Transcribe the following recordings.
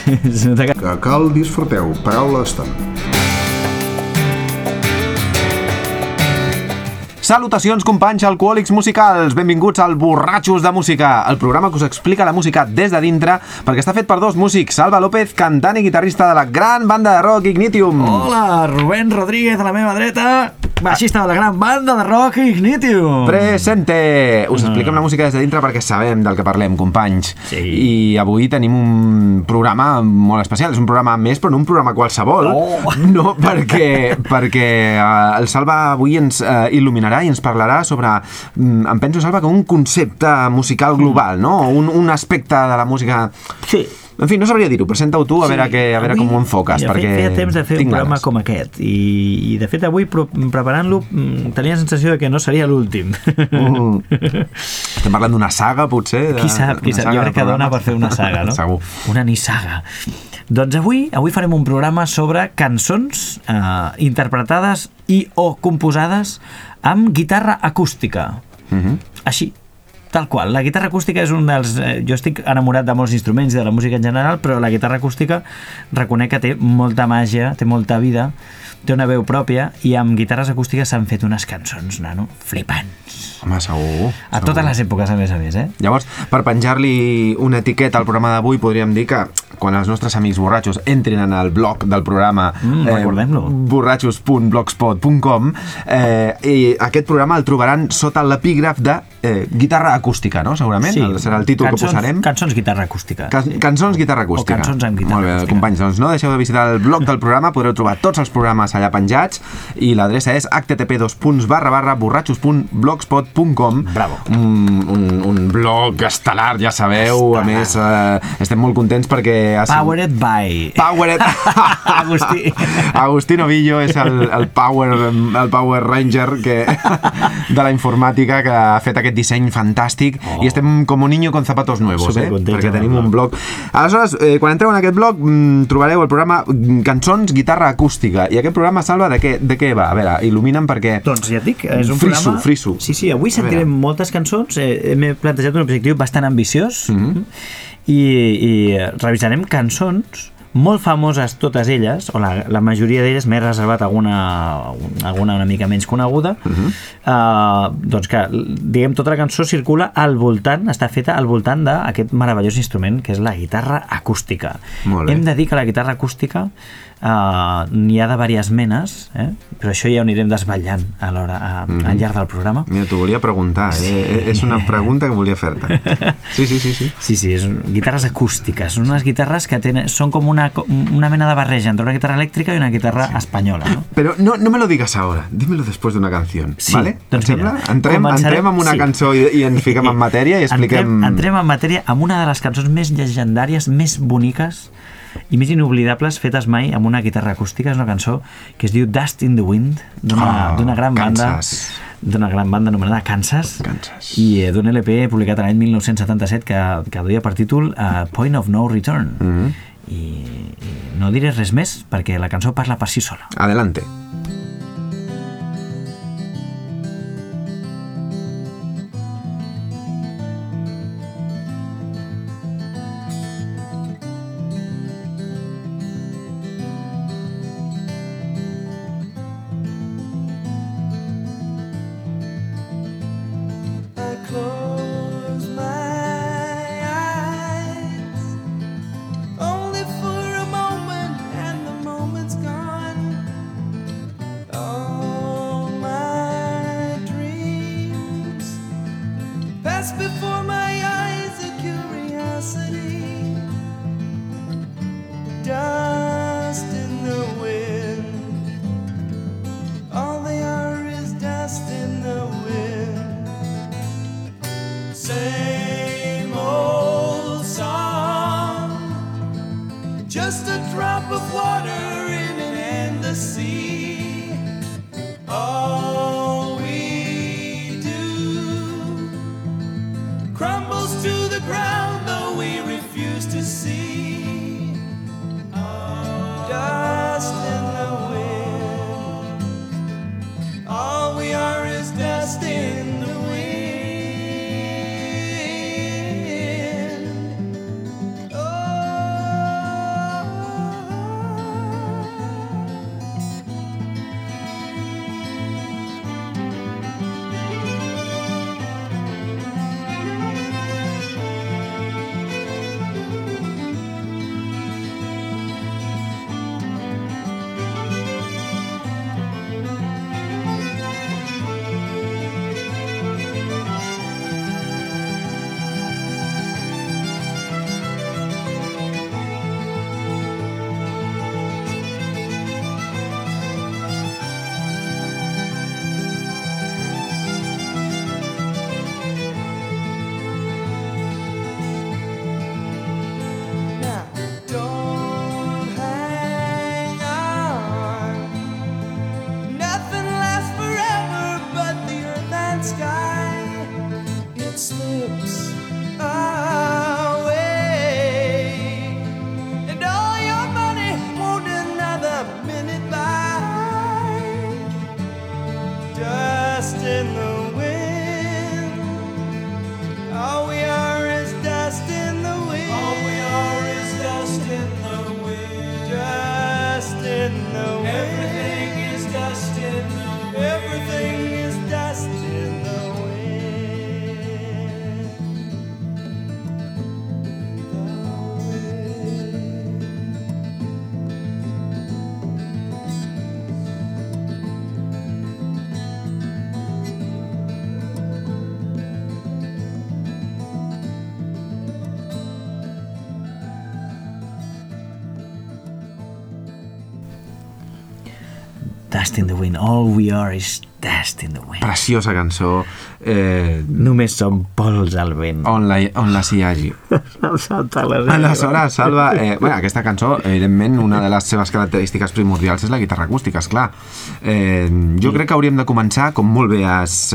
Que cal disfruteu. Paraula d'estona. Salutacions, companys alcohòlics musicals! Benvinguts al Borratxos de Música, el programa que us explica la música des de dintre, perquè està fet per dos músics, Salva López, cantant i guitarrista de la gran banda de rock Ignitium. Hola, Rubén Rodríguez, a la meva dreta, baixista de la gran banda de rock Ignitium. Presente! Us expliquem la música des de dintre perquè sabem del que parlem, companys. Sí. I avui tenim un programa molt especial. És un programa més, però no un programa qualsevol. No, perquè el Salva avui ens il·luminarà i ens parlarà sobre, em penso, Salva, que un concepte musical global, no? Un aspecte de la música... Sí. En fi, no sabria dir-ho, presenta-ho tu a veure com ho enfoques, perquè feia temps de fer un programa ganes. com aquest i de fet avui preparant-lo tenia la sensació de que no seria l'últim. Estem parlant d'una saga, potser? Qui sap, jo crec que dona per fer una saga, no? Segur. Una nissaga. Doncs avui farem un programa sobre cançons interpretades i o composades amb guitarra acústica. Així, tal qual. La guitarra acústica és un dels... jo estic enamorat de molts instruments i de la música en general, però la guitarra acústica reconec que té molta màgia, té molta vida, té una veu pròpia, i amb guitarres acústiques s'han fet unes cançons, nano, flipants. Home, segur. A totes les èpoques, a més, eh? Llavors, per penjar-li una etiqueta al programa d'avui, podríem dir que quan els nostres amics borratxos entrin en el blog del programa recordem-lo, borratxos.blogspot.com, i aquest programa el trobaran sota l'epígraf de guitarra acústica, no? Segurament, sí. Serà el títol que posarem. Cançons guitarra acústica. Cançons guitarra acústica. O cançons amb guitarra acústica. Molt bé, companys, doncs no deixeu de visitar el blog del programa, podreu trobar tots els programes allà penjats, i l'adreça és http://borratxos.blogspot.com. Bravo. Un blog estel·lar, ja sabeu. A més, estem molt contents perquè... Powered by Agustí. Agustí Novillo és el Power Ranger de la informàtica, que ha fet aquest disseny fantàstic, i estem com un niño con zapatos nuevos, perquè tenim un blog. Aleshores, quan entreu en aquest blog trobareu el programa Cançons Guitarra Acústica, i aquest programa, Salva, de què va? A veure, il·lumina'm, perquè... Doncs ja et dic, és un programa... Friso. Sí, avui sentirem moltes cançons. M'he plantejat un objectiu bastant ambiciós, i revisarem cançons molt famoses, totes elles, o la majoria d'elles. M'he reservat alguna una mica menys coneguda, doncs que, diguem, tota la cançó circula al voltant, està feta al voltant d'aquest meravellós instrument que és la guitarra acústica. Hem de dir que la guitarra acústica n'hi ha de diverses menes, però això ja ho anirem desvetllant al llarg del programa. Mira, t'ho volia preguntar, és una pregunta que volia fer-te. Sí. Sí, és guitarres acústiques, són unes guitarres que són com una mena de barreja entre una guitarra elèctrica i una guitarra espanyola, no? Pero no me lo digas ahora, dímelo después de una canción, sí, ¿vale? Doncs mira, entrem amb una cançó i ens fiquem en matèria i expliquem... Entrem en matèria amb una de les cançons més llegendàries, més boniques i més inoblidables fetes mai amb una guitarra acústica. És una cançó que es diu Dust in the Wind, d'una gran banda anomenada Kansas, i d'un LP publicat l'any 1977 que duia per títol Point of No Return. I no diré res més perquè la cançó parla per si sola. Adelante. Before my eyes a curiosity, dust in the wind, all they are is dust in the wind. Same old song, just a drop of water in an endless sea. All we do, crumble sky, it slips away, and all your money won't another minute by. Dust in the wind, all we are is dust in the wind. All we are is dust in the wind. Dust in the wind. Everything is dust in the wind. Everything is dust in the Dust in the wind, all we are is dust in the wind. Preciosa cançó. Només som pols al vent. On la s'hi hagi. Salta-les. Aleshores, Salva, aquesta cançó, evidentment, una de les seves característiques primordials és la guitarra acústica, esclar. Jo crec que hauríem de començar, com molt bé has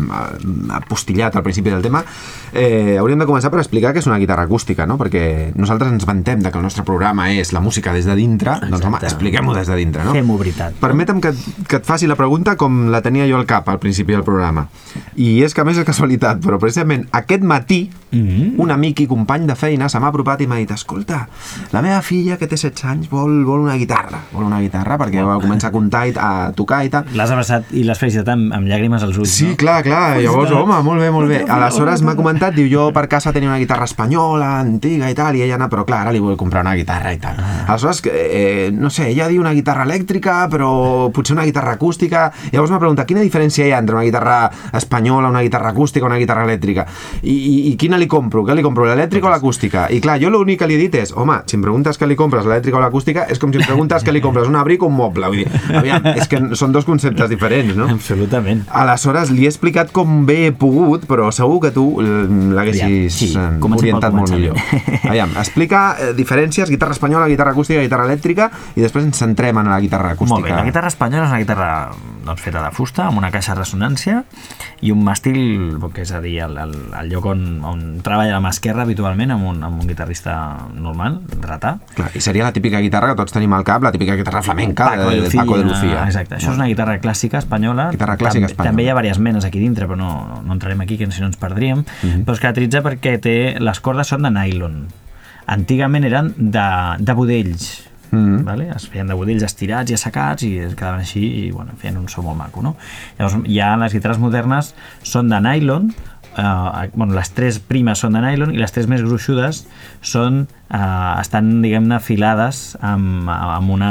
apostillat al principi del tema, hauríem de començar per explicar què és una guitarra acústica, no? Perquè nosaltres ens vantem de que el nostre programa és la música des de dintre, doncs home, expliquem-ho des de dintre, no? Fem-ho veritat. Permetem que et faci la pregunta com la tenia jo al cap al principi del programa. I és que a més és casualitat, però precisament aquest matí un amic i company de feina se m'ha apropat i m'ha dit: escolta, la meva filla que té 16 anys vol una guitarra perquè va començar a comptar i a tocar i tal. L'has abraçat i l'has felicitat amb llàgrimes als ulls, sí, no? clar, llavors, home, molt bé. Aleshores m'ha comentat, diu, jo per casa tenia una guitarra espanyola, antiga i tal, i ella anava, però clar, ara li vull comprar una guitarra i tal. Aleshores, no sé, ella diu una guitarra elèctrica, però potser una guitarra acústica. Llavors m'ha preguntat, quina diferència hi ha entre una guitarra espanyola, una guitarra acústica, una guitarra elèctrica? I quina li compro? Què li compro, l'elèctrica o l'acústica? I clar, jo l'únic que li he dit és, home, si em preguntes què li compres, l'elèctrica o l'acústica, és com si em preguntes què li compres, un abric o un moble. Vull dir, aviam, és que són dos conceptes diferents, no? Absolutament. Aleshores, li he explicat com bé he pogut, però segur que tu l'haguessis orientat molt millor. Aviam, explica diferències, guitarra espanyola, guitarra acústica, guitarra elèctrica, i després ens centrem en la guitarra acústica. Molt bé, la guitarra espanyola és una guitarra feta de fusta, amb una caixa de ressonància i un màstil, que és a dir, el lloc on treballa la mà esquerra habitualment, amb un guitarrista normal, dretà. Clar, i seria la típica guitarra que tots tenim al cap, la típica guitarra flamenca de Paco de Lucía. Exacte, això és una guitarra clàssica espanyola. Guitarra clàssica espanyola. També hi ha diverses menes aquí dintre, però no entrarem aquí, que si no ens perdríem. Però es caracteritza perquè les cordes són de nylon. Antigament eren de budells. Vale? Es feien de budells estirats i assecats i es quedaven així i bueno, feien un so molt maco, no? Llavors ja les guitarres modernes són de nylon, les tres primes són de nylon i les tres més gruixudes estan, diguem-ne, filades amb una...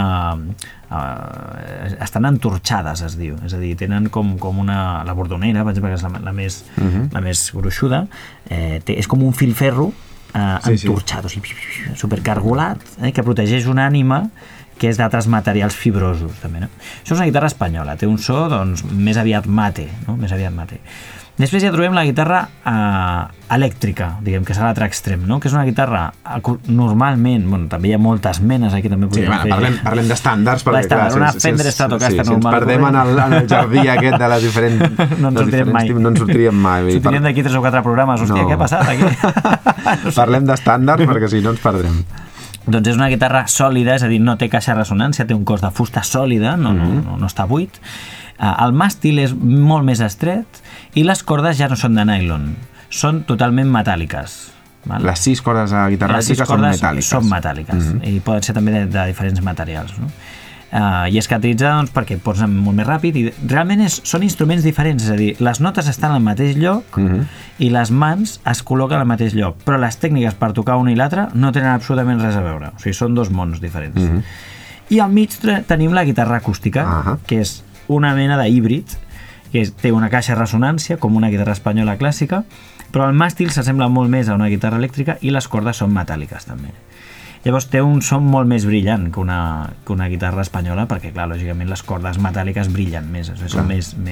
estan entorxades, es diu, és a dir, tenen com una... la bordonera, per exemple, que és la més gruixuda, és com un filferro entorxat, o sigui, supercargolat, que protegeix una ànima que és d'altres materials fibrosos, també, no? Això és una guitarra espanyola, té un so, doncs, més aviat mate, no? Més aviat mate. Després ja trobem la guitarra elèctrica, diguem, que és l'altre extrem, no? Que és una guitarra normalment, bueno, també hi ha moltes menes, aquí també podríem fer... Parlem d'estàndards, perquè clar, una Fender Stratocaster normal. Si ens perdem en el jardí aquest de les diferents... No ens sortiríem mai. No ens sortiríem mai. Sortiríem d'aquí 3 o 4 programes, hòstia, què ha passat aquí? Parlem d'estàndards perquè si no ens perdrem. Doncs és una guitarra sòlida, és a dir, no té caixa de ressonància, té un cos de fusta sòlida, no està buit. El màstil és molt més estret i les cordes ja no són de nylon, són totalment metàl·liques. Val? Les 6 cordes de guitarra elèctrica són metàl·liques. Són metàl·liques i poden ser també de diferents materials, no? I es caracteritza doncs, perquè pots anar molt més ràpid i realment són instruments diferents, és a dir, les notes estan al mateix lloc i les mans es col·loquen al mateix lloc, però les tècniques per tocar una i l'altra no tenen absolutament res a veure, o sigui, són dos mons diferents. I al mig tenim la guitarra acústica, que és una mena d'híbrid, que té una caixa de ressonància com una guitarra espanyola clàssica, però el màstil s'assembla molt més a una guitarra elèctrica i les cordes són metàl·liques també. Llavors té un son molt més brillant que una guitarra espanyola, perquè clar, lògicament les cordes metàl·liques brillen més, són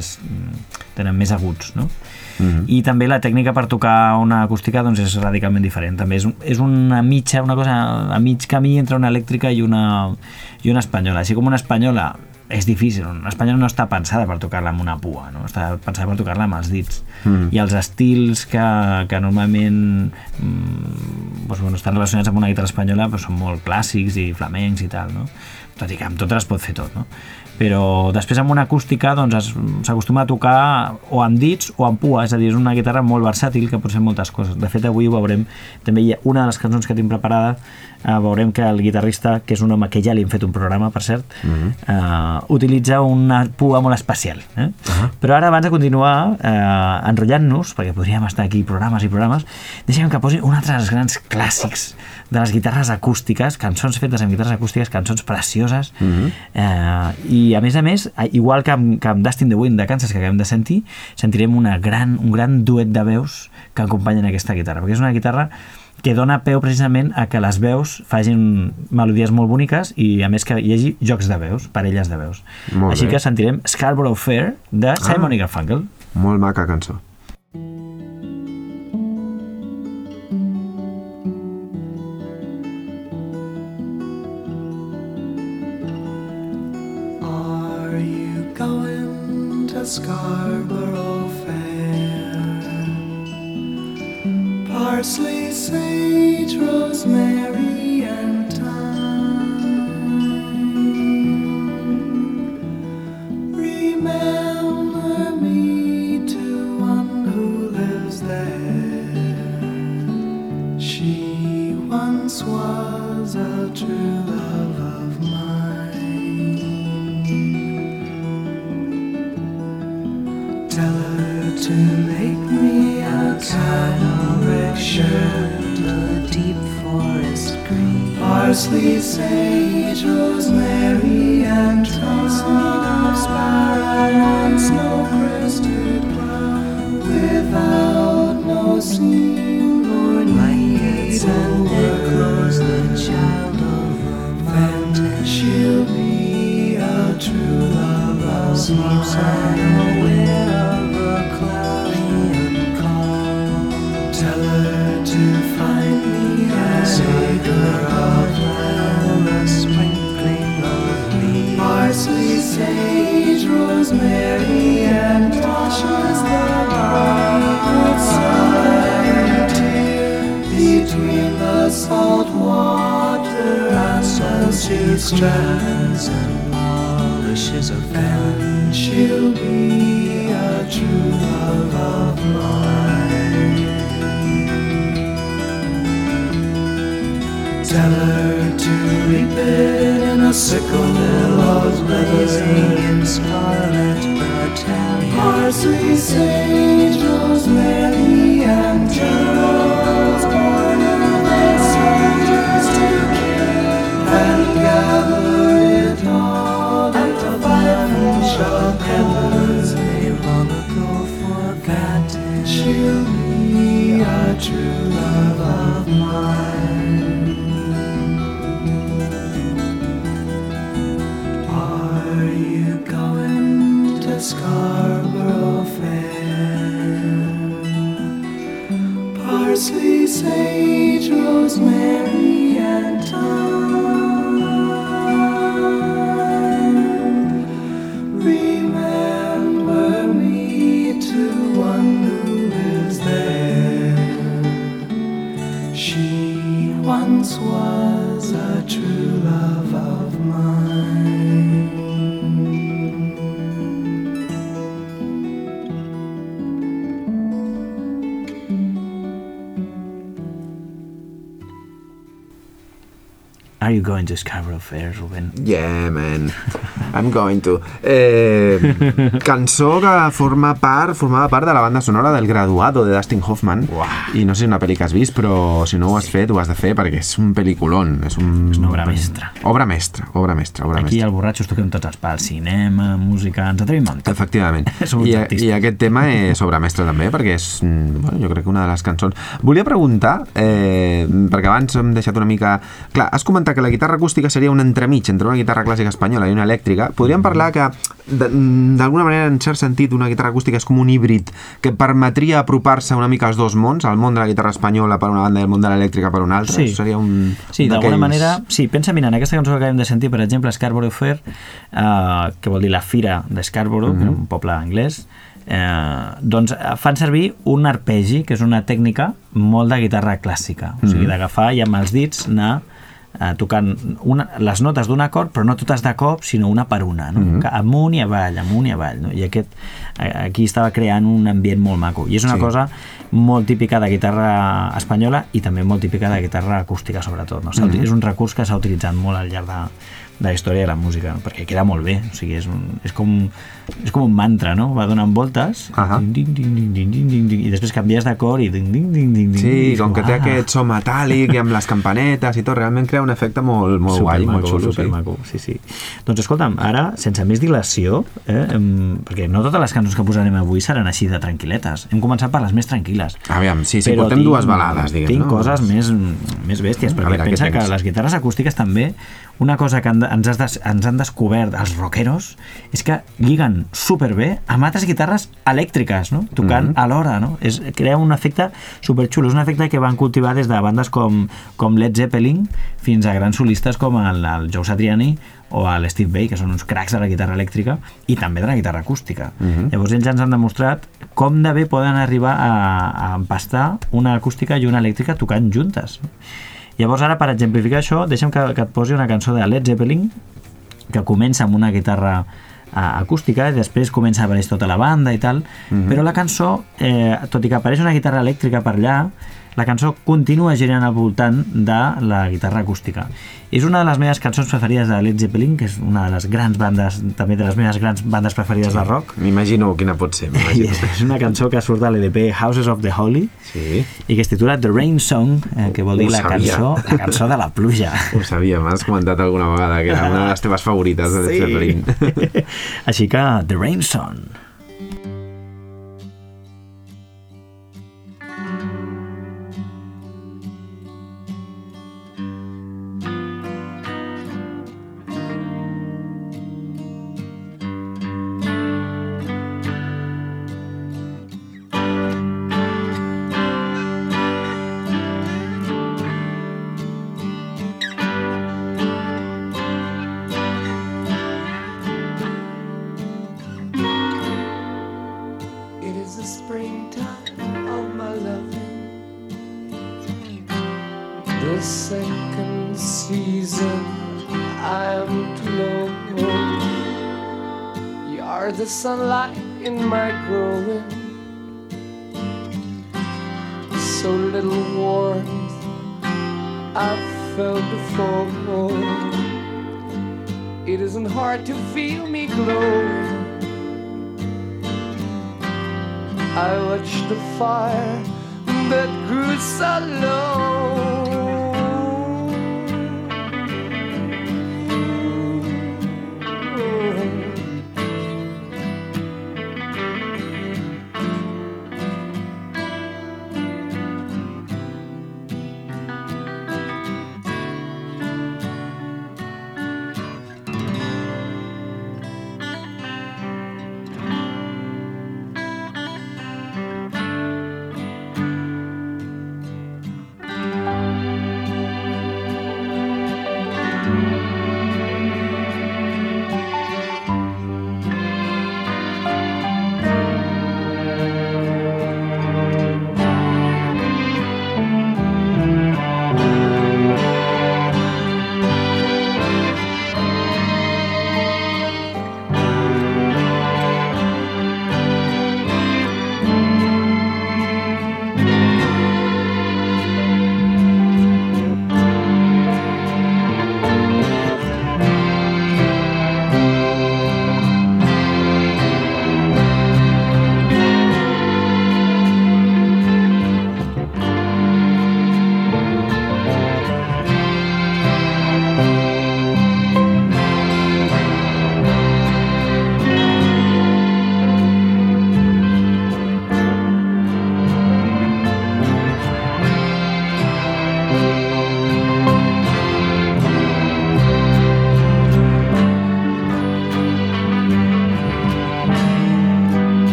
tenen més aguts, no? I també la tècnica per tocar una acústica doncs, és radicalment diferent. També és una cosa a mig camí entre una elèctrica i una espanyola. Així com una espanyola és difícil. A Espanya no està pensada per tocar-la amb una pua, no? Està pensada per tocar-la amb els dits. I els estils que normalment estan relacionats amb una guitarra espanyola són molt clàssics i flamencs i tal, no? Tot i que amb totes es pot fer tot, no? Però després amb una acústica s'acostuma a tocar o amb dits o amb pua, és a dir, és una guitarra molt versàtil que pot fer moltes coses. De fet, avui ho veurem, també hi ha una de les cançons que tinc preparada, veurem que el guitarrista, que és un home que ja li hem fet un programa, per cert, utilitza una pua molt especial. Però ara, abans de continuar enrotllant-nos, perquè podríem estar aquí programes i programes, deixem que posi un altre dels grans clàssics de les guitarres acústiques, cançons fetes amb guitarres acústiques, cançons precioses, i a més, igual que amb Dust in the Wind de Kansas que acabem de sentir, sentirem un gran duet de veus que acompanyen aquesta guitarra, perquè és una guitarra que dona peu precisament a que les veus facin melodies molt boniques i a més que hi hagi jocs de veus, parelles de veus. Així que sentirem Scarborough Fair de Simon & Garfunkel. Molt maca cançó. Scarborough Fair, parsley, sage, rosemary, and thyme. Remember me to one who lives there. She once was a true love of mine. Tell her to make me a canoric shirt, a deep forest green, parsley, sage, rosemary, and thyme, of sparrow and snow-crested brown, without no seam nor needs, and close the child of romance. She'll be a true love of mine. Parsley, sage, rosemary, and Tasha's the bright side. Between the salt water and sunset strands and polishes of pen, she'll be a true love of mine. Tell her to reap it in a sickle, billows blazing in scarlet battalion. Parsley, sage, rosemary, and geraniums, border the soldiers to kill, and gather it all at the financial peddlers may long ago forgotten. She'll be a true love of mine. Scarborough Fair, parsley, sage, rosemary, and thyme. Remember me to one who lives there. She once was a true love of mine. Are you going to Scarborough Fair, Rubén? Yeah, man. I'm going to. Cançó que formava part de la banda sonora del Graduado de Dustin Hoffman. Uau. I no sé si és una pel·li que has vist, però si no ho has fet, ho has de fer perquè és un pel·liculón. És una obra mestra. Obra mestra. Aquí al Borratxos toquem tots els pals. Cinema, música, ens atrevim amb tot. Efectivament. I aquest tema és obra mestra també, perquè és, jo crec que una de les cançons... Volia preguntar, perquè abans hem deixat una mica... Clar, has comentat que la guitarra acústica seria un entremig entre una guitarra clàssica espanyola i una elèctrica, podríem parlar que d'alguna manera, en cert sentit, una guitarra acústica és com un híbrid que permetria apropar-se una mica als dos mons, al món de la guitarra espanyola per una banda i el món de l'elèctrica per una altra. Sí. Seria un... Sí, d'alguna manera... Sí, pensa, mira, en aquesta cançó que acabem de sentir, per exemple, Scarborough Fair, que vol dir la fira de Scarborough, que és un poble anglès, doncs fan servir un arpegi, que és una tècnica molt de guitarra clàssica, o sigui, d'agafar i amb els dits anar tocant les notes d'un acord, però no totes de cop, sinó una per una, no? Amunt i avall, no? I aquí estava creant un ambient molt maco, i és una cosa molt típica de guitarra espanyola i també molt típica de guitarra acústica, sobretot, no? És un recurs que s'ha utilitzat molt al llarg de la història de la música, no? Perquè queda molt bé, o sigui, és com un mantra, no? Va donant voltes, ding, ding, ding, ding, ding, ding, ding, i després canvies d'acord i ding, ding, ding, ding, ding. Sí, com que té aquest so metàl·lic i amb les campanetes i tot, realment crea un efecte molt guai, molt xulo. Supermaco, sí. Doncs escolta'm, ara, sense més dilació, perquè no totes les cançons que posarem avui seran així de tranquil·letes. Hem començat per les més tranquil·les. Aviam, sí, portem dues balades, diguem, tinc coses més bèsties, perquè pensa que les guitarres acústiques també, una cosa que ens han descobert els rockeros és que lliguen superbé amb altres guitarres elèctriques, no? Tocant alhora, no? Crea un efecte superxulo. És un efecte que van cultivar des de bandes com Led Zeppelin fins a grans solistes com el Joe Satriani o el Steve Vai, que són uns cracs de la guitarra elèctrica i també de la guitarra acústica. Llavors ells ens han demostrat com de bé poden arribar a empastar una acústica i una elèctrica tocant juntes, no? Llavors ara, per exemplificar això, deixa'm que et posi una cançó de Led Zeppelin que comença amb una guitarra acústica i després comença a aparèixer tota la banda i tal, però la cançó, tot i que apareix una guitarra elèctrica per allà, la cançó continua girant al voltant de la guitarra acústica. És una de les meves cançons preferides de Led Zeppelin, que és una de les grans bandes, també de les meves grans bandes preferides de rock. M'imagino quina pot ser. És una cançó que surt a l'EDP Houses of the Holy i que es titula The Rain Song, que vol dir la cançó de la pluja. Ho sabia, m'has comentat alguna vegada que era una de les teves favorites de Led Zeppelin. Així que The Rain Song. The second season I'm to know. You are the sunlight in my growing. So little warmth I've felt before. It isn't hard to feel me glowing. I watched the fire that grew so low.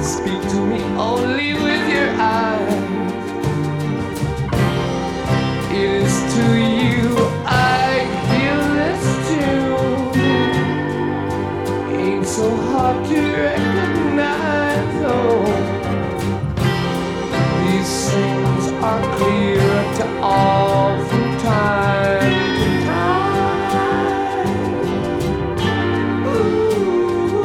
speak to me only with your eyes. It is to you I feel this too. Ain't so hard to recognize, oh. These things are clear to all from time to time. Ooh.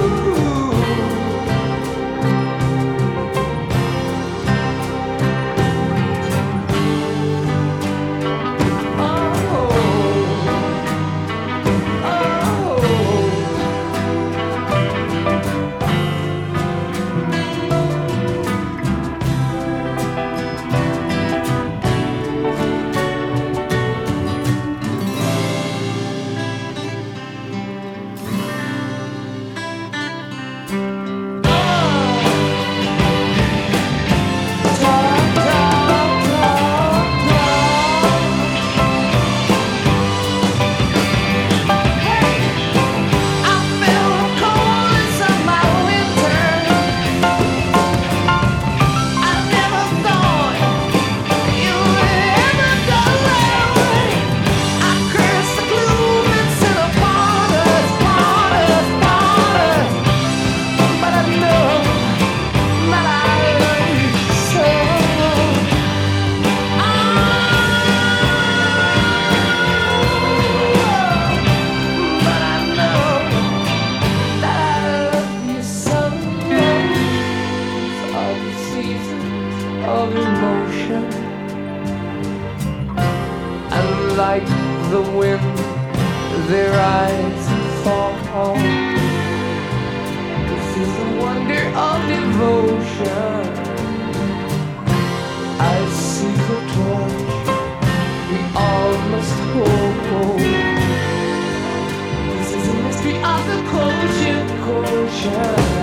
Like the wind, their eyes fall. This is the wonder of devotion. I see the torch we all must hold. This is a mystery of the quotient.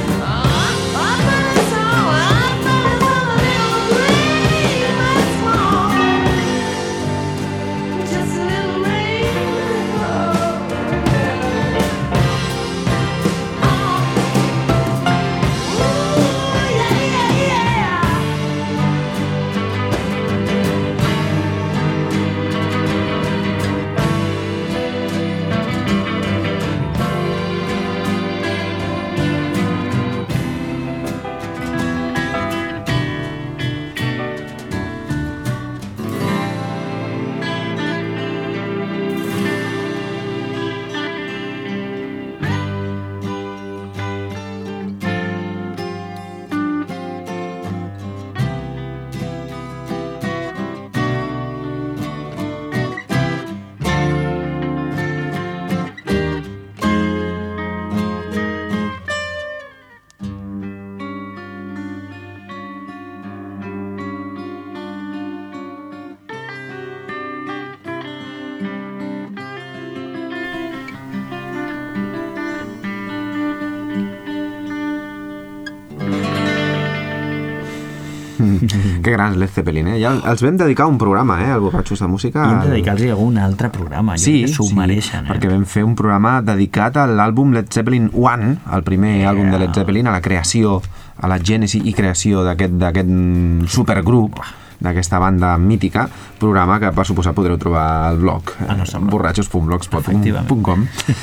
Que grans Led Zeppelin, eh? Ja els vam dedicar un programa, al Borratxos de Música. I hem de dedicar-los algun altre programa, jo crec que s'ho mereixen. Perquè vam fer un programa dedicat a l'àlbum Led Zeppelin 1, el primer àlbum de Led Zeppelin, a la creació, a la gènesi i creació d'aquest supergrup, d'aquesta banda mítica, programa que per suposar podreu trobar al blog borratxos.blogspot.com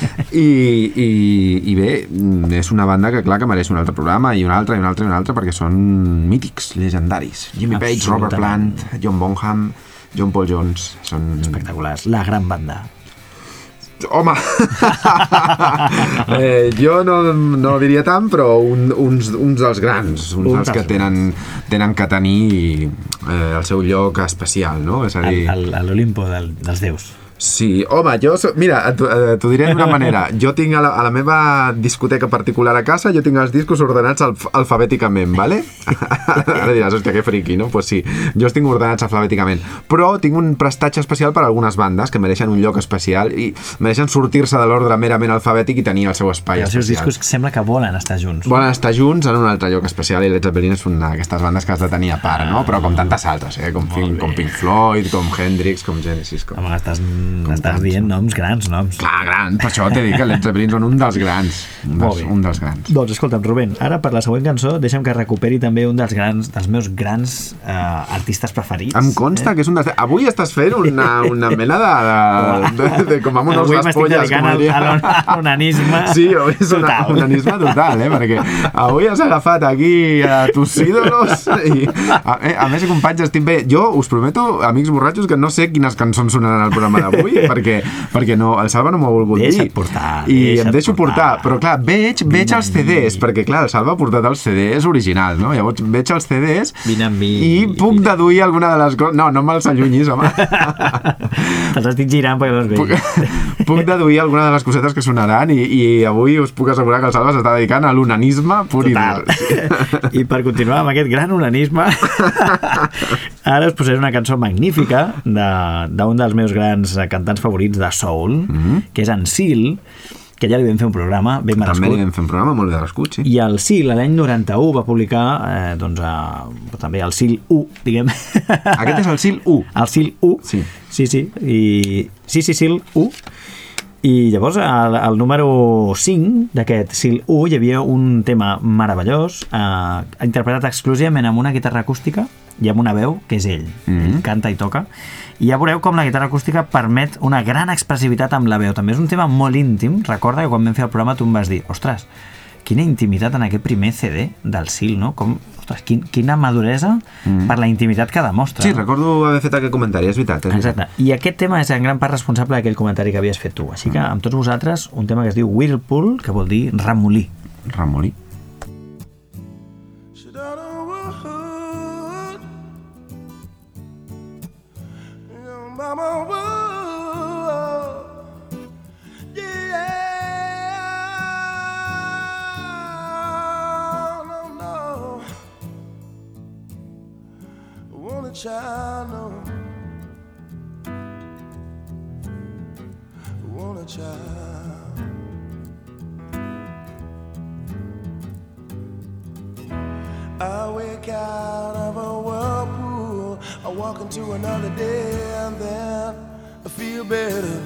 i bé, és una banda que clar que mereix un altre programa i un altre perquè són mítics, legendaris. Jimmy Page, Robert Plant, John Bonham, John Paul Jones, són espectaculars, la gran banda. Home, jo no diria tant, però uns dels grans, uns dels que tenen que tenir el seu lloc especial, no? És a dir... L'Olimpo dels déus. Sí, home, mira, t'ho diré d'una manera. Jo tinc a la meva discoteca particular a casa, jo tinc els discos ordenats alfabèticament, ¿vale? Ara diràs, hòstia, que friqui, no? Pues sí, jo els tinc ordenats alfabèticament. Però tinc un prestatge especial per a algunes bandes que mereixen un lloc especial i mereixen sortir-se de l'ordre merament alfabètic i tenir el seu espai especial. Els seus discos sembla que volen estar junts. Volen estar junts en un altre lloc especial i Led Zeppelin és una d'aquestes bandes que has de tenir a part, no? Però com tantes altres, com Pink Floyd, com Hendrix, com Genesis. Home, estàs Estàs dient noms, grans noms. Clar, gran, per això t'he dit que Led Zeppelin són un dels grans. Un dels grans. Doncs escolta'm, Rubén, ara per la següent cançó deixa'm que recuperi també un dels meus grans artistes preferits. Em consta que és un dels... Avui estàs fent una mena de com amb unos avui les polles, com diria. A l'onanisme Sí, avui és un onanisme total, perquè avui has agafat aquí a tus ídolos i a més, companys, estic bé. Jo us prometo, amics borratxos, que no sé quines cançons sonaran al programa d'avui perquè no, el Salva no m'ho ha volgut dir. Deixa't portar. I em deixo portar. Però clar, veig els CDs, perquè clar, el Salva ha portat els CDs originals, no? Llavors veig els CDs i puc deduir alguna de les coses... No me'ls allunyis, home. Te'ls estic girant perquè no els veig. Puc deduir alguna de les cosetes que sonaran i avui us puc assegurar que el Salva s'està dedicant a l'onanisme pur i dur. I per continuar amb aquest gran onanisme ara us posaré una cançó magnífica d'un dels meus grans cantants favorits de soul, que és en Seal, que ja li vam fer un programa ben merescut. També li vam fer un programa molt merescut, sí. I el Seal l'any 91 va publicar també el Seal 1, diguem. Aquest és el Seal 1. El Seal 1, sí. Sí, Seal 1. I llavors al número 5 d'aquest Seal 1 hi havia un tema meravellós interpretat exclusivament amb una guitarra acústica i amb una veu que és ell. Ell canta i toca i ja veureu com la guitarra acústica permet una gran expressivitat amb la veu. També és un tema molt íntim. Recorda que quan vam fer el programa tu em vas dir, ostres, quina intimitat en aquest primer CD del Seal, no? Quina maduresa per la intimitat que demostra. Sí, recordo haver fet aquest comentari, és veritat. Exacte. I aquest tema és en gran part responsable d'aquell comentari que havies fet tu. Així que, amb tots vosaltres, un tema que es diu Whirlpool, que vol dir remolí. Remolí. Child, no, want a child. I wake out of a whirlpool, I walk into another day, and then I feel better.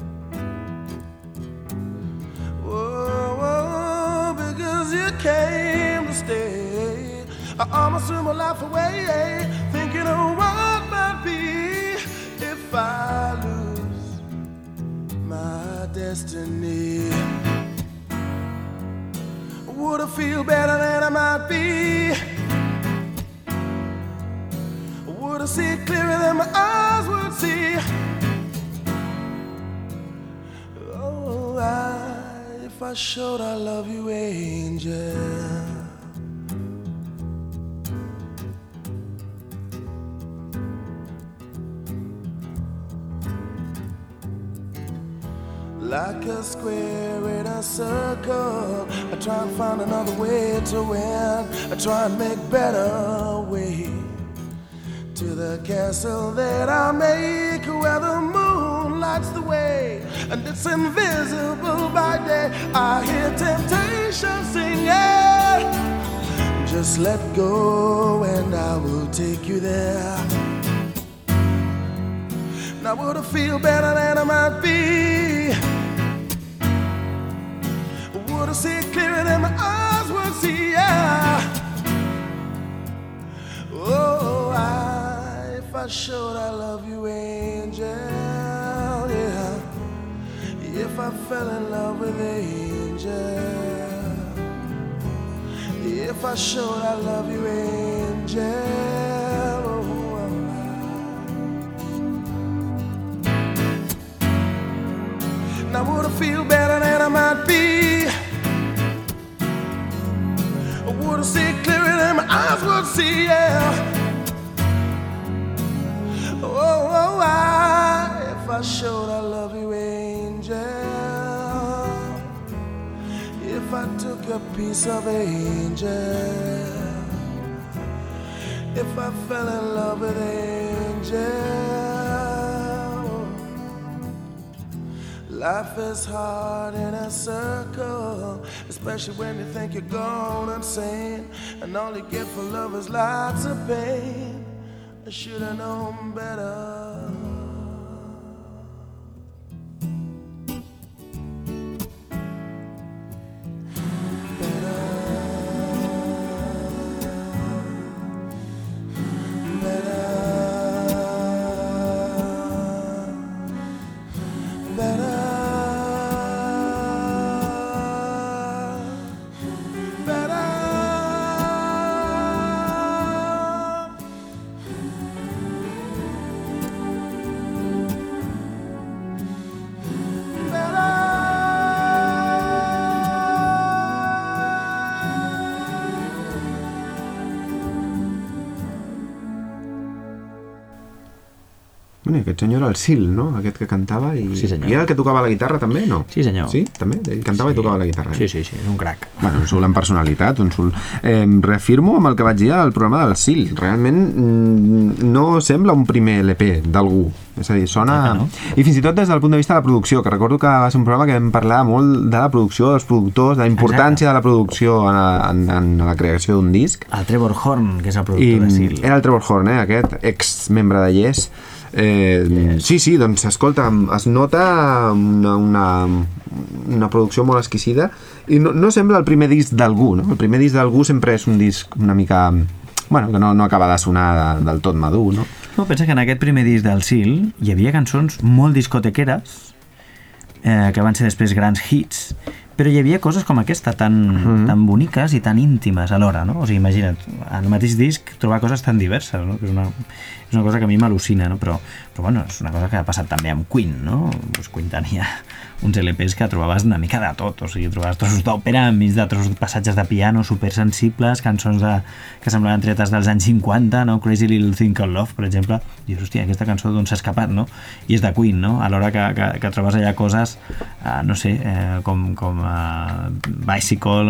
Whoa, because you came to stay. I almost threw my life away, thinking of what might be if I lose my destiny. Would I feel better than I might be? Would I see clearer than my eyes would see? Oh, if I showed I love you, angel. Like a square in a circle, I try and find another way to win. I try and make better way to the castle that I make, where the moon lights the way and it's invisible by day. I hear temptation singing, just let go and I will take you there. Now would I feel better than I might be? Would I see clearer than my eyes would see? Yeah. Oh, if I showed I love you, angel. Yeah. If I fell in love with angel. If I showed I love you, angel. Now would I feel better than I might be? Would I see clearer than my eyes would see? Yeah. Oh, if I showed I love you, angel. If I took a piece of angel. If I fell in love with angel. Life is hard in a circle, especially when you think you're gone insane, and all you get for love is lots of pain. I should have known better. Bueno, aquest senyor era el Seal, no? Aquest que cantava i... Sí, senyor. I era el que tocava la guitarra, també, no? Sí, senyor. Sí, també? Ell cantava i tocava la guitarra. Sí, és un crac. Bueno, un Soul en personalitat, un Soul... reafirmo amb el que vaig dir al programa del Seal. Realment no sembla un primer LP d'algú. És a dir, sona... no? I fins i tot des del punt de vista de la producció, que recordo que va ser un programa que vam parlar molt de la producció, dels productors, de la importància de la producció en la creació d'un disc. El Trevor Horn, que és el productor de Seal. Era el Trevor Horn, aquest ex-membre de Yes. Sí, doncs escolta, es nota una producció molt exquisida i no sembla el primer disc d'algú, no? El primer disc d'algú sempre és un disc una mica... Bueno, que no acaba de sonar del tot madur, no? No, pensa que en aquest primer disc del Seal hi havia cançons molt discotequeres que van ser després grans hits, però hi havia coses com aquesta tan boniques i tan íntimes alhora, no? O sigui, imagina't, en el mateix disc trobar coses tan diverses, no? Que és una cosa que a mi m'al·lucina, no? Però bueno, és una cosa que ha passat també amb Queen, no? Pues Queen tenia uns LPs que trobaves una mica de tot, o sigui, trobaves trossos d'òpera enmig de trossos passatges de piano supersensibles, cançons que semblaven tretes dels anys 50, no? Crazy Little Thing Called Love, per exemple. Dius, hòstia, aquesta cançó d'on s'ha escapat, no? I és de Queen, no? Alhora que trobes allà coses, no sé, com Bicycle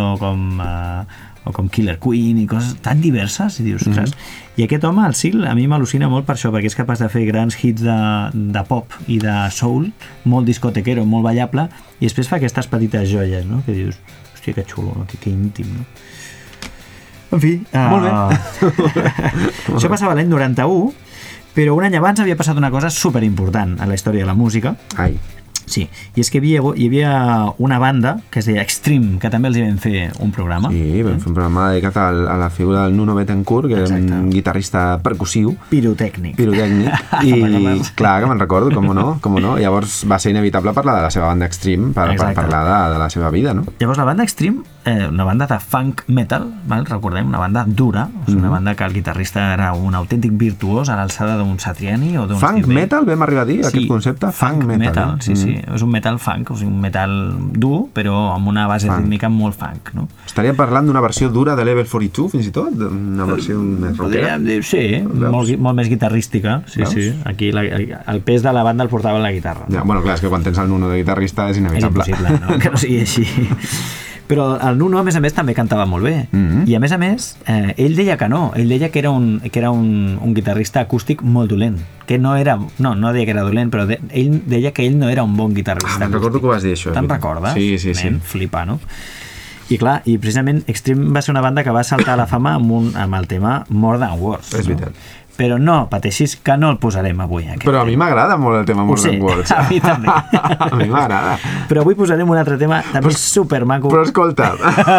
o com Killer Queen i coses tan diverses, i dius, ostres. I aquest home, el Seal, a mi m'al·lucina molt per això, perquè és capaç de fer grans hits de pop i de soul, molt discotequero, molt ballable, i després fa aquestes petites joies, no? Que dius, hòstia, que xulo, no? Que íntim, no? En fi, molt bé. Això passava l'any 91, però un any abans havia passat una cosa superimportant en la història de la música. Ai. Sí, i és que hi havia una banda que es deia Extreme, que també els hi vam fer un programa. Sí, vam fer un programa dedicat a la figura del Nuno Bettencourt, que era un guitarrista percussiu. Pirotècnic. I clar que me'n recordo, com no. Llavors va ser inevitable parlar de la seva banda Extreme per parlar de la seva vida, no? Llavors la banda Extreme, una banda de funk metal, val? Recordem, una banda dura, una banda que el guitarrista era un autèntic virtuós a l'alçada d'un Satriani o d'un Funk metal, vam arribar a dir, aquest concepte? Funk metal. Sí. És un metal funk, o sigui, un metal dur, però amb una base rítmica molt funk, no? Estaríem parlant d'una versió dura de Level 42, fins i tot? Una versió més rockera? Sí, molt més guitarrística. Sí. Aquí el pes de la banda el portava la guitarra. Ja, bueno, clar, és que quan tens el Nuno de guitarrista és inevitable. És impossible, no? Que no sigui així. Però el Nuno, a més, també cantava molt bé. I, a més, ell deia que no. Ell deia que era un guitarrista acústic molt dolent. Que no deia que era dolent, però ell deia que ell no era un bon guitarrista acústic. Recordo que ho vas dir, això. Te'n recordes? Sí. Flipa, no? I clar, precisament Extreme va ser una banda que va saltar a la fama amb el tema More Than Words. És veritat. Però no pateixis, que no el posarem avui. Però a mi m'agrada molt el tema More Than Words. A mi també. A mi m'agrada. Però avui posarem un altre tema també supermaco. Però escolta,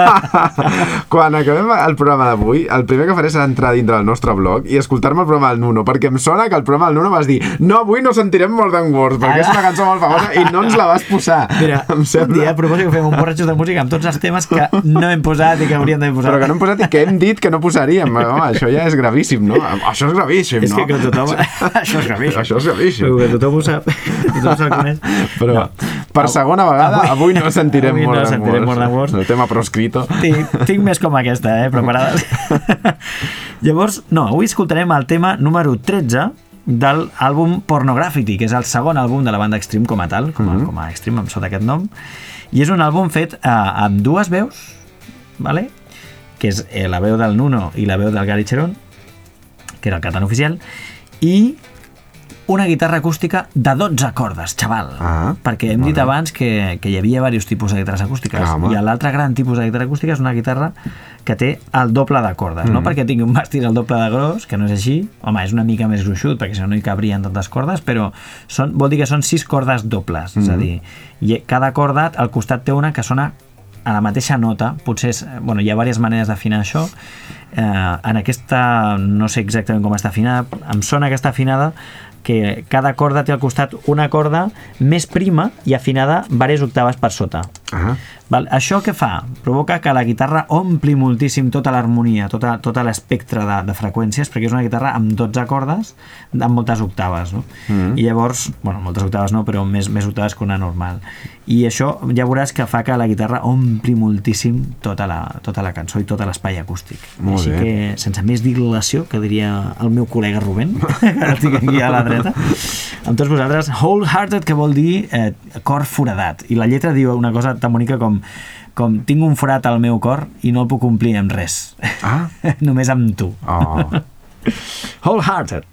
quan acabem el programa d'avui, el primer que faré serà entrar dintre del nostre blog i escoltar-me el programa del Nuno, perquè em sona que el programa del Nuno vas dir no, avui no sentirem More Than Words, perquè és una cançó molt famosa i no ens la vas posar. Mira, un dia proposo que fem un borratxos de música amb tots els temes que no hem posat i que hauríem d'haver posat. Però que no hem posat i que hem dit que no posaríem. Home, això ja és gravíssim, no? Això és gravíssim, no? És que tothom... Això és gravíssim. Això és gravíssim. Però que tothom ho sap. Tothom se'l coneix. Però per segona vegada, avui no sentirem More Than Words. El tema proscrito. Tinc més com aquesta, preparades. Llavors, avui escoltarem el tema número 13 de l'àlbum Pornography, que és el segon àlbum de la banda Extreme com a tal, com a Extreme, amb sota aquest nom. I és un àlbum fet amb dues veus, vale? Que és la veu del Nuno i la veu del Gary Cherone, que era el cantant oficial, i una guitarra acústica de 12 cordes, xaval. Perquè hem dit abans que hi havia diversos tipus de guitarres acústiques. I l'altre gran tipus de guitarra acústica és una guitarra que té el doble de cordes. No perquè tingui un màstil el doble de gros, que no és així. Home, és una mica més gruixut, perquè si no hi cabrien tantes cordes, però vol dir que són 6 cordes dobles. És a dir, cada corda al costat té una que sona a la mateixa nota. Potser hi ha diverses maneres d'afinar això. En aquesta no sé exactament com està afinada, em sona que està afinada que cada corda té al costat una corda més prima i afinada diverses octaves per sota. Això què fa? Provoca que la guitarra ompli moltíssim tota l'harmonia, tot l'espectre de freqüències, perquè és una guitarra amb 12 cordes amb moltes octaves, no? I llavors, moltes octaves no, però més octaves que una normal. I això ja veuràs que fa que la guitarra ompli moltíssim tota la cançó i tot l'espai acústic. Així que, sense més dilació, que diria el meu col·lega Rubén, que el tinc aquí a la samarreta. Amb tots vosaltres, wholehearted, que vol dir cor foradat. I la lletra diu una cosa tan bonica com tinc un forat al meu cor i no el puc omplir amb res. Només amb tu. Wholehearted.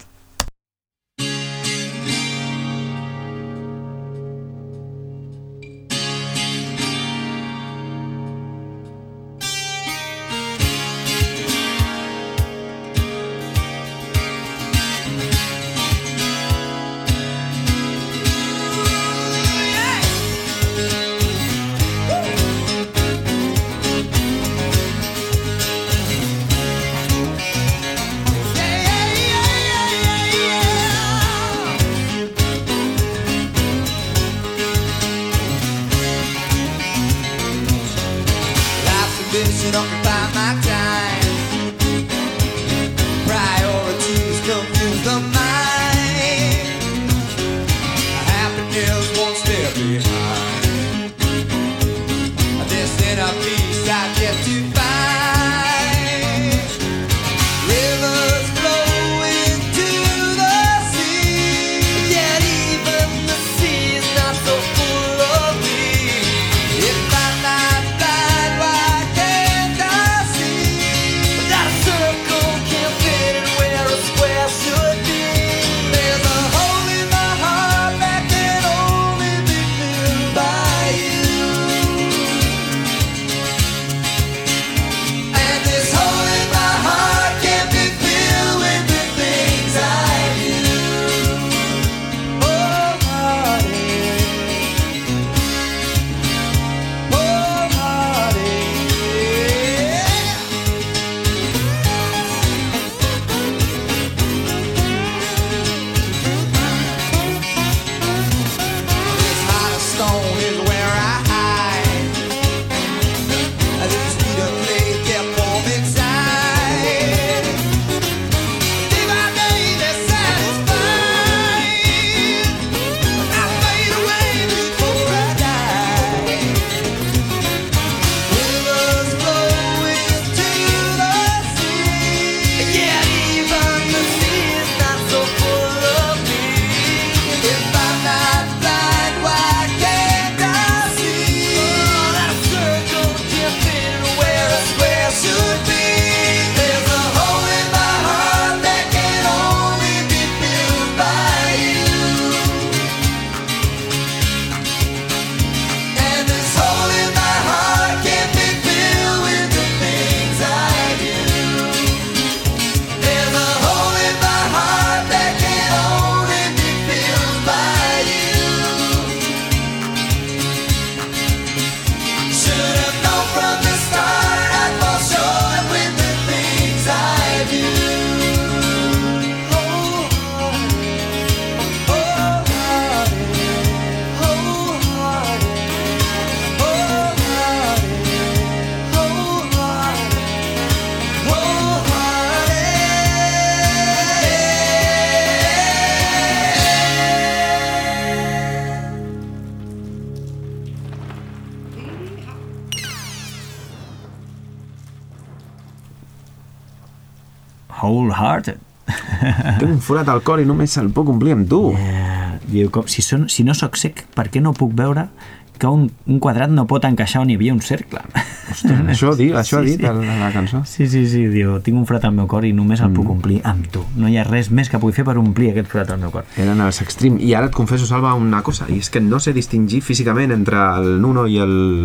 Wholehearted. Tinc un forat al cor i només se'l puc omplir amb tu. Diu, si no sóc cec, per què no puc veure que un quadrat no pot encaixar on hi havia un cercle? Ostres, això ha dit la cançó. Sí, diu, tinc un forat al meu cor i només el puc omplir amb tu. No hi ha res més que pugui fer per omplir aquest forat al meu cor. Eren els Extreme. I ara et confesso, Salva, una cosa, i és que no sé distingir físicament entre el Nuno i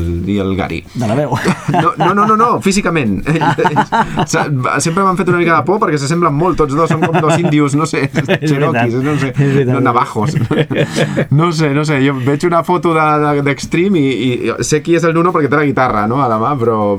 el Gary. De la veu. No, físicament. Sempre m'han fet una mica de por perquè se semblen molt, tots dos, són com dos índios, no sé, cherokees, no sé, navajos. No sé, jo veig una foto d'Extreme i sé qui és el Nuno perquè té la guitarra, no?, a la mà, però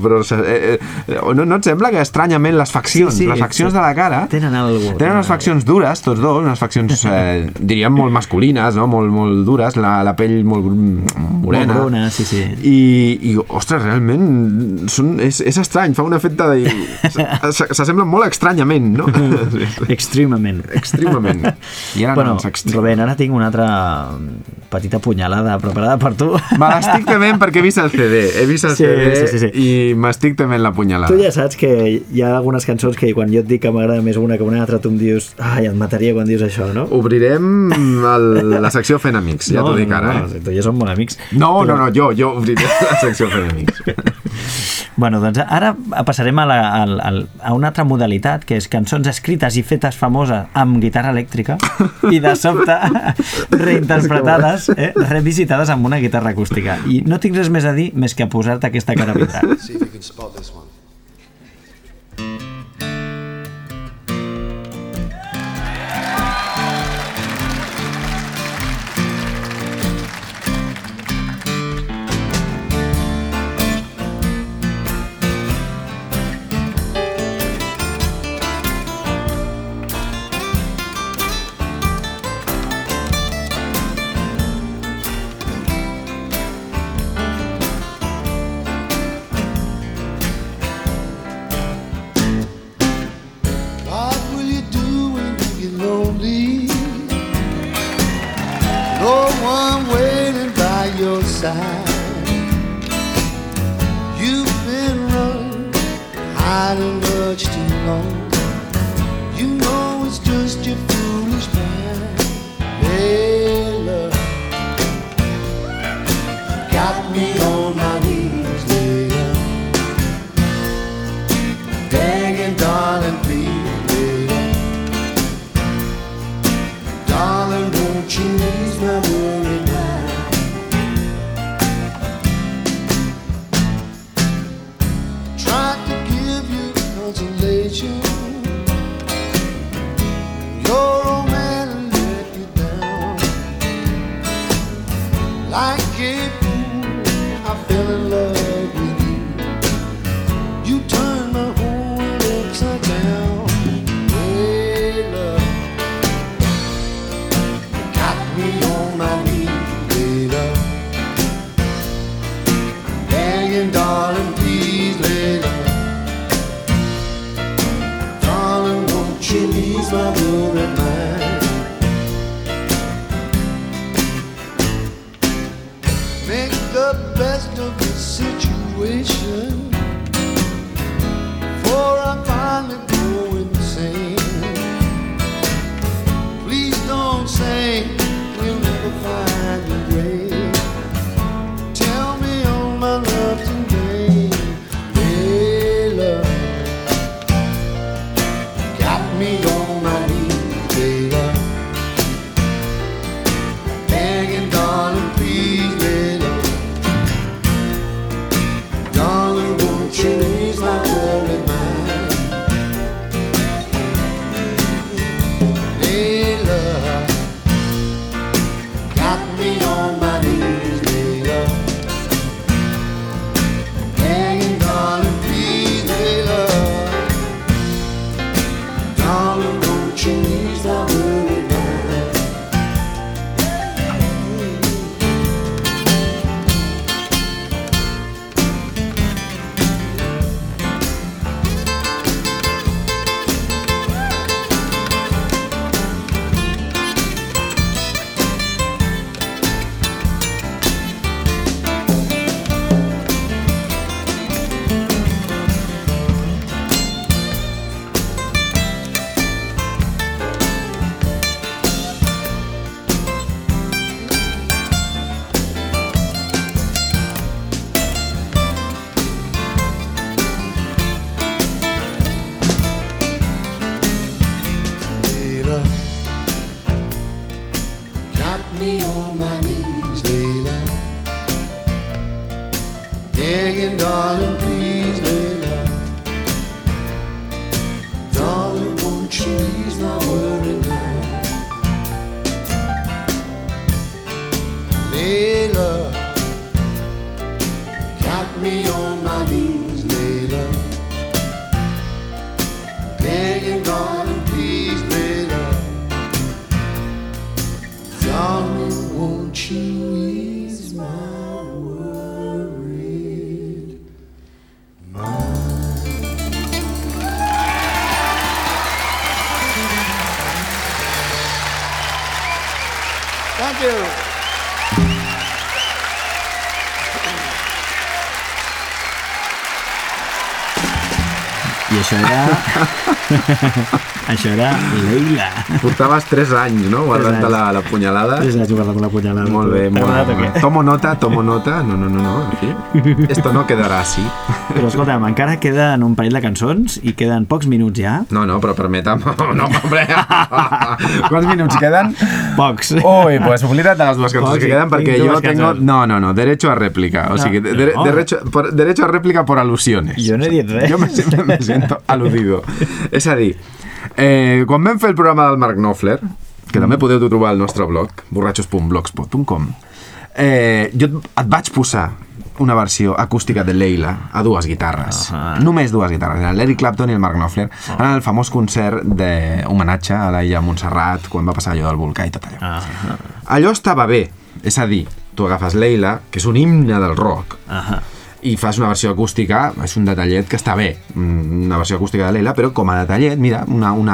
no et sembla que estranyament les faccions de la cara tenen unes faccions dures, tots dos, unes faccions diríem molt masculines, no?, molt dures, la pell molt morena, molt bruna, sí. I ostres, realment és estrany, fa un efecte s'assemblen molt estranyament, no? Extremament. I ara bueno, Rubén, ara tinc una altra petita punyalada preparada per tu. Me l'estic tement perquè he vist el CD. He vist el CD sí. i m'estic tement la punyalada. Tu ja saps que hi ha algunes cançons que quan jo et dic que m'agrada més una que una altra, tu em dius, ai, et mataria quan dius això, no? Obrirem la secció Fent Amics, ja t'ho dic ara. No, tu ja som molt amics. No, jo obriré la secció Fent Amics. Bueno, doncs ara passarem a una altra modalitat, que és cançons escrites i fetes famoses amb guitarra elèctrica i de sobte reinterpretades, revisitades amb una guitarra acústica. I no tinc res més a dir més que posar-te aquesta cara a See if you can spot this one. What will you do when you get lonely? No one waiting by your side. You've been running, hiding much too long. You know it's just your foolish mind. Layla, got me on my knees, Layla, begging, darling, please, Layla. Darling, won't you ease my worry mind? Tried to give you consolation. Your old man let you down. Like a fool, I fell in love with you. You turned my whole world upside down. Hey, love, got me on my knees, hey, love, begging, darling, please, lay love. Darling, won't you ease my worried mind? Make the best of the situation, for I finally go insane. Please don't say we'll never find your grave. Tell me all my love's in vain. Hey, love, got me on my knees, hey, love, begging, darling, please, hey, love. Darling, won't you ease my worried mind? Hey, love, got me on my knees, hey, love, begging, darling, please, hey, love. Darling, won't you ease my worried mind? Layla, got me on my knees, Layla, begging, darling, please, Layla. Darling, won't you ease my worried mind? Layla, got me on my knees, Layla, begging, darling, please, Layla. Darling, won't you ease my worried mind? Thank you. això era Leila. Portaves 3 anys, no? Guardant-te la punyalada. 3 anys guardant la punyalada. Molt bé, molt agradat o bé. què? Tomo nota. No, en fi. Esto no quedarà así. Però escolta'm, encara queden un parell de cançons i queden pocs minuts ja. No, però permetem. No, hombre. Quants minuts queden? Pocs. Uy, pues oblida't de les dues cançons que queden perquè tinc jo dues tengo... cançons. No, derecho a réplica. O sigui, derecho a réplica por alusiones. Jo no he dit res. Jo me siento aludido. És a dir, quan vam fer el programa del Mark Knopfler, que també podeu trobar al nostre blog, borratxos.blogspot.com, jo et vaig posar una versió acústica de Leila a 2 guitarres. Només 2 guitarres. L'Eric Clapton i el Mark Knopfler en el famós concert d'homenatge a l'Illa Montserrat quan va passar allò del volcà i tot allò. Allò estava bé. És a dir, tu agafes Leila, que és un himne del rock, i fas una versió acústica, és un detallet que està bé, una versió acústica de Leila, però com a detallet, mira,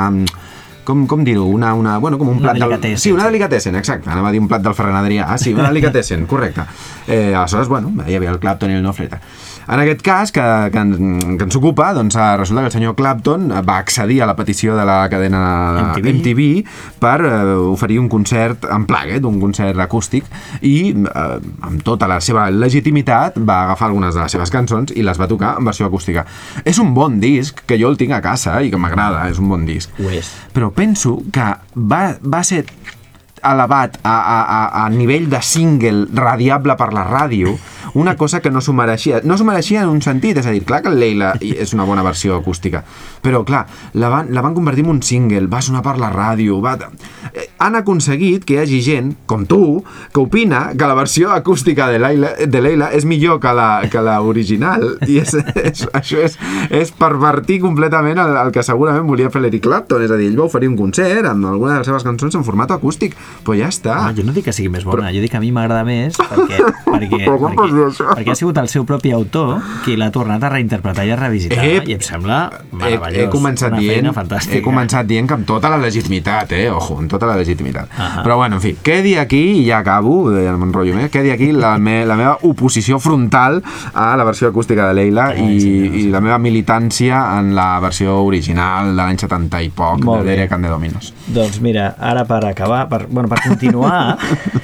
com dir-ho? Bueno, com un plat del... Sí, una delicatessen, exacte. Anava a dir un plat del Ferran Adrià. Ah, sí, una delicatessen, correcte. Aleshores, bueno, hi havia el Clapton i el Knopfler. En aquest cas, que ens ocupa, doncs resulta que el senyor Clapton va accedir a la petició de la cadena MTV per oferir un concert unplugged, un concert acústic, i amb tota la seva legitimitat va agafar algunes de les seves cançons i les va tocar en versió acústica. És un bon disc, que jo el tinc a casa i que m'agrada, és un bon disc. Ho és. Però penso que va ser elevat a nivell de single radiable per la ràdio, una cosa que no s'ho mereixia. No s'ho mereixia en un sentit, és a dir, clar que el Leila és una bona versió acústica, però clar, la van convertir en un single, va sonar per la ràdio, han aconseguit que hi hagi gent, com tu, que opina que la versió acústica de Leila és millor que la original, i això és pervertir completament el que segurament volia fer l'Eric Clapton, és a dir, ell va oferir un concert amb alguna de les seves cançons en format acústic, però ja està. Jo no dic que sigui més bona, jo dic que a mi m'agrada més perquè ha sigut el seu propi autor qui l'ha tornat a reinterpretar i a revisitar, i em sembla meravellós. Una feina fantàstica. He començat dient que amb tota la legitimitat, ojo, amb tota la legitimitat. Però bueno, en fi, quedi aquí, i ja acabo, m'enrotllo més, quedi aquí la meva oposició frontal a la versió acústica de Leila i la meva militància en la versió original de l'any 70 i poc, de Derek and the Dominos. Doncs mira, ara per acabar, per continuar...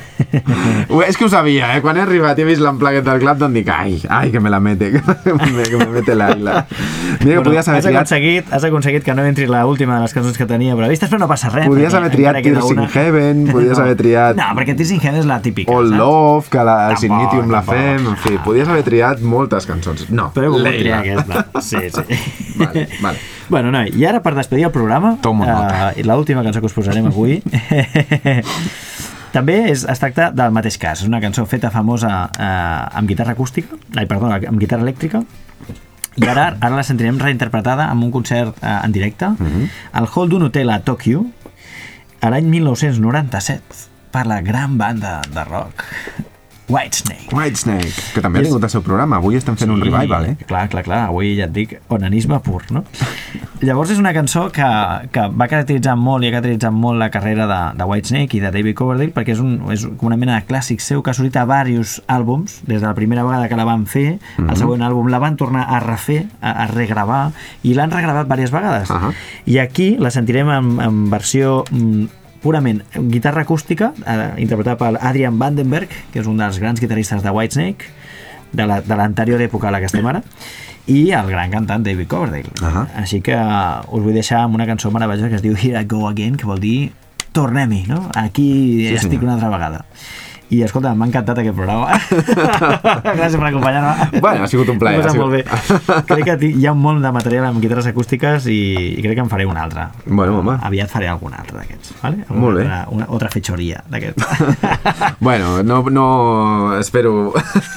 És que ho sabia, quan he arribat i he vist l'unplugged del Clapton dic, ai, que me la mete, que me mete Leila. Mira, podies haver triat... Has aconseguit que no entri l'última de les cançons que tenia previstes, però no passa res. Podies haver triat Tears in Heaven, podies haver triat... No, perquè Tears in Heaven és la típica, All Love, que el Signitium la fem, en fi, podies haver triat moltes cançons. No, però he volgut triar aquesta. Sí. Vale. Bueno, noi, i ara per despedir el programa, l'última cançó que us posarem avui... També es tracta del mateix cas. És una cançó feta famosa amb guitarra acústica, amb guitarra elèctrica, i ara la sentirem reinterpretada en un concert en directe al hall d'un hotel a Tòquio a l'any 1997 per la gran banda de rock Whitesnake, que també ha tingut el seu programa. Avui estem fent un revival, Clar, avui ja et dic, onanisme pur, no? Llavors és una cançó que va caracteritzar molt i ha caracteritzat molt la carrera de Whitesnake i de David Coverdale, perquè és una mena de clàssic seu que ha sortit a diversos àlbums, des de la primera vegada que la van fer, el següent àlbum la van tornar a refer, a regravar, i l'han regravat diverses vegades. I aquí la sentirem en versió purament guitarra acústica, interpretada per Adrian Vandenberg, que és un dels grans guitarristes de Whitesnake, de l'anterior època a la que estem ara, i el gran cantant David Coverdale. Així que us vull deixar amb una cançó meravellosa que es diu Here I Go Again, que vol dir tornem-hi, no? Aquí estic una altra vegada. I escolta, m'ha encantat aquest programa. Gràcies per acompanyar-me. Bueno, ha sigut un plaer. Molt bé. Crec que hi ha molt de material amb guitarres acústiques i crec que en faré una altra. Bueno, home. Aviat faré algun altre d'aquests. Vale? Molt bé. Una altra fechoria d'aquests. Bueno, no espero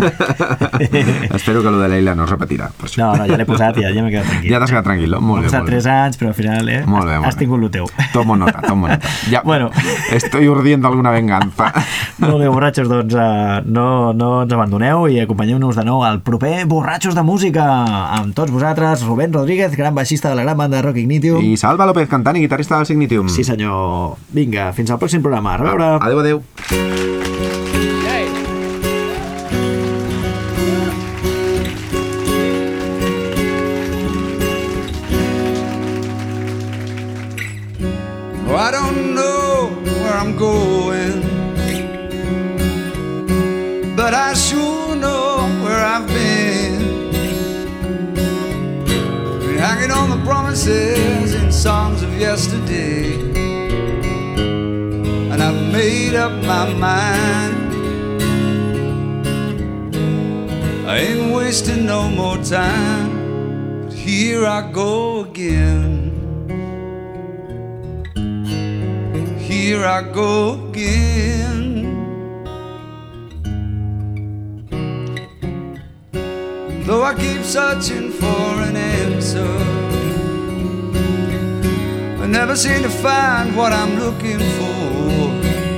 que lo de Leila no es repetirà. No, ja l'he posat i ja m'he quedat tranquil. Ja t'has quedat tranquil, molt bé. M'ha passat 3 anys, però al final has tingut lo teu. Tomo nota. Ja, bueno. Estoy urdiendo alguna venganza. Molt bé, borratxos, doncs no ens abandoneu i acompanyeu-nos de nou al proper Borratxos de Música amb tots vosaltres, Rubén Rodríguez, gran baixista de la gran banda de Rock Ignitium, i Salva López, cantant i guitarrista del Signitium. Sí senyor, vinga, fins al pròxim programa, a reveure. Adéu. Oh, I don't know where I'm going, but I sure know where I've been. Been hanging on the promises in songs of yesterday, and I've made up my mind. I ain't wasting no more time, but here I go again. Here I go again. Though I keep searching for an answer, I never seem to find what I'm looking for.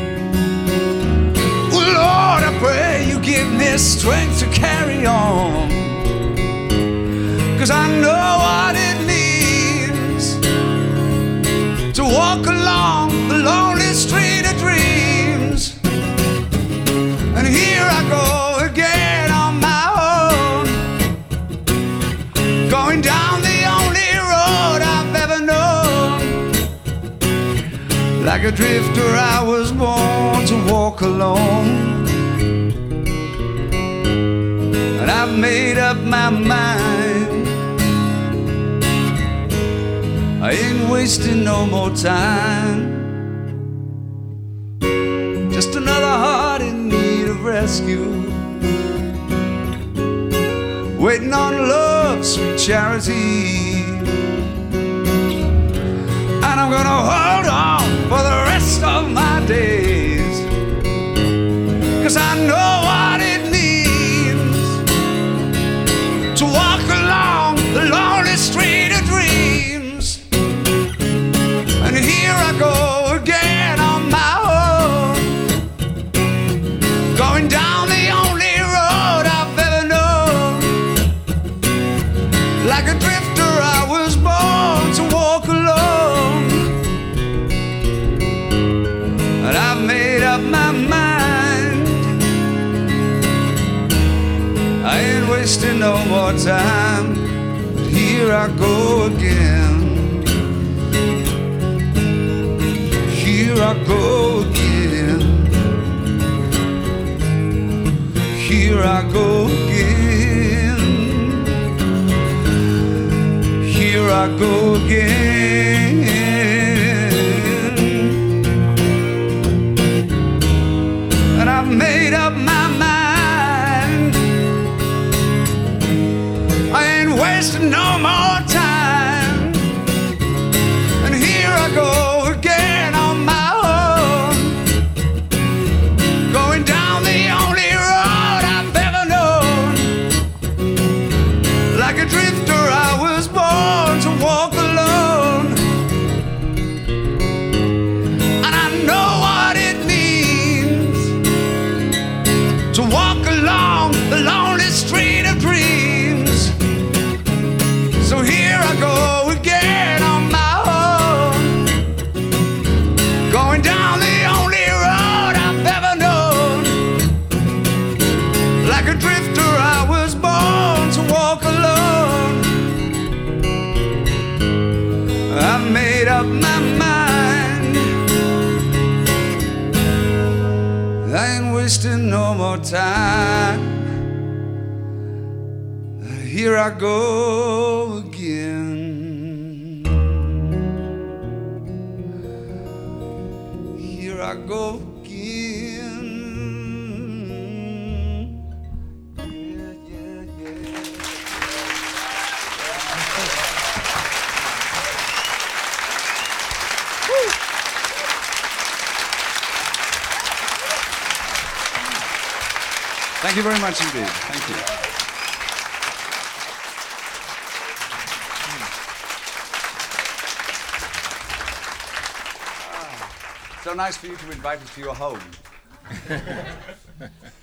Well, Lord, I pray you give me strength to carry on, 'cause I know what it means to walk along the lonely street of dreams. And here I go again on my own, going down the only road I've ever known. Like a drifter I was born to walk alone, and I've made up my mind. I ain't wasting no more time. Just another heart in need of rescue, waiting on love's sweet charity. And I'm gonna hold on for the rest of my days, 'cause I know what it means to walk along the lonely street of dreams. And here I go again on my own, going down the only road I've ever known. Like a drifter I was born to walk alone, and I've made up my mind. I ain't wasting no more time, but here I go again. Here I go again. Here I go again. Here I go again. And I've made up my mind. I ain't wasting no more time. And here I go again on my own, going down the only road I've ever known. Like a drifter I was born to walk alone, and I know what it means to walk along the lonely street of dreams. So here I go again on my own, going down the only road I've ever known. Like a drifter I was born to walk alone. I've made up my mind. I ain't wasting no more time. Here I go again. Here I go again. Yeah, yeah, yeah. Thank you very much indeed. Thank you. So nice for you to invite us to your home.